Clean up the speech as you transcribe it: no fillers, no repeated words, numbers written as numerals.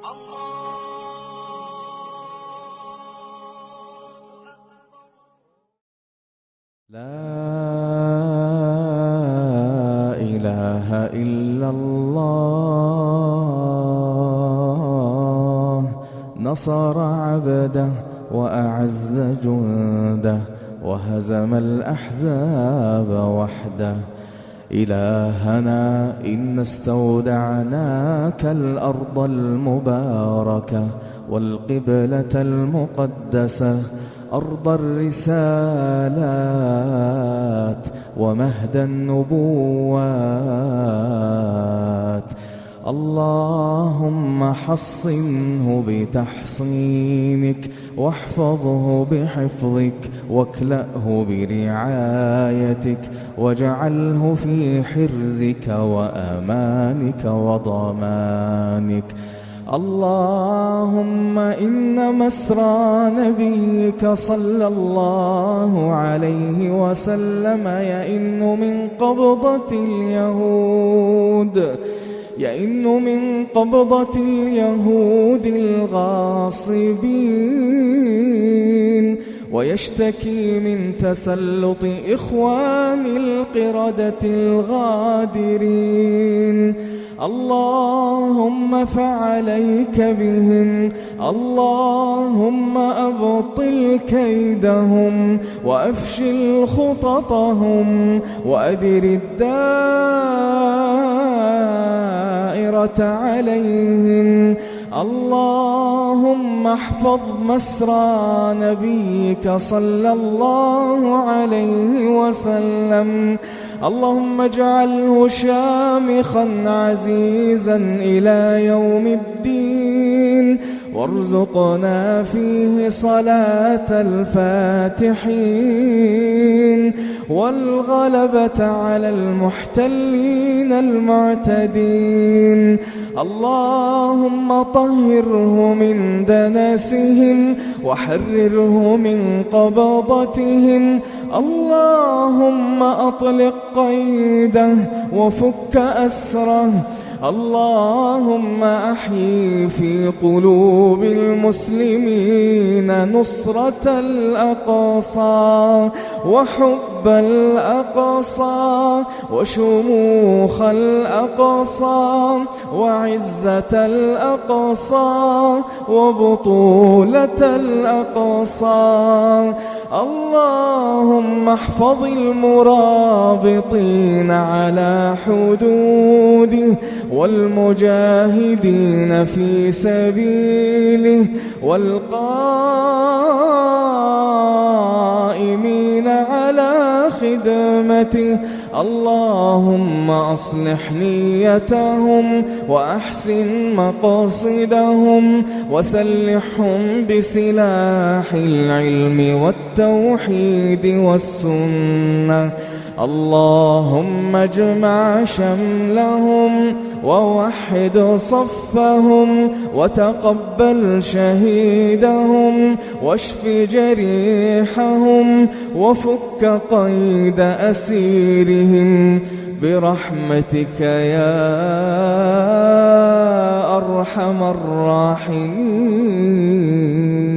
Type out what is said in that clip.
إله إلا الله نصر عبده وأعز جنده وهزم الأحزاب وحده. إلهنا إن استودعناك الأرض المباركة والقبلة المقدسة أرض الرسالات ومهد النبوات. اللهم حصنه بتحصينك واحفظه بحفظك واكلأه برعايتك واجعله في حرزك وأمانك وضمانك. اللهم إن مسرى نبيك صلى الله عليه وسلم يئن من قبضة اليهود الغاصبين ويشتكي من تسلط إخوان القردة الغادرين. اللهم فعليك بهم، اللهم أبطل كيدهم وأفشل خططهم وأدر الدائرة عليهم. اللهم احفظ مسرى نبيك صلى الله عليه وسلم. اللهم اجعله شامخا عزيزا إلى يوم الدين وارزقنا فيه صلاة الفاتحين والغلبة على المحتلين المعتدين. اللهم طهره من دنسهم وحرره من قبضتهم. اللهم أطلق قيده وفك أسره. اللهم أحيي في قلوب المسلمين نصرة الأقصى وحب الأقصى وشموخ الأقصى وعزة الأقصى وبطولة الأقصى. اللهم احفظ المرابطين على حدوده والمجاهدين في سبيله والقائمين على خدمته. اللهم أصلح نيتهم وأحسن مقاصدهم وسلحهم بسلاح العلم والتوحيد والسنة. اللهم اجمع شملهم ووحد صفهم وتقبل شهيدهم واشف جريحهم وفك قيد أسيرهم برحمتك يا أرحم الراحمين.